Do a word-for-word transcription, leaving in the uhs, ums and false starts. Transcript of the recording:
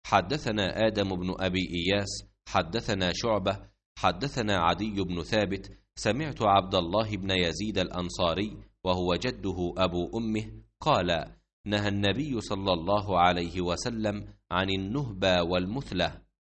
حدثنا آدم بن أبي إياس حدثنا شعبة حدثنا عدي بن ثابت سمعت عبد الله بن يزيد الأنصاري وهو جده أبو أمه قال: نهى النبي صلى الله عليه وسلم عن النهبة والمثلة.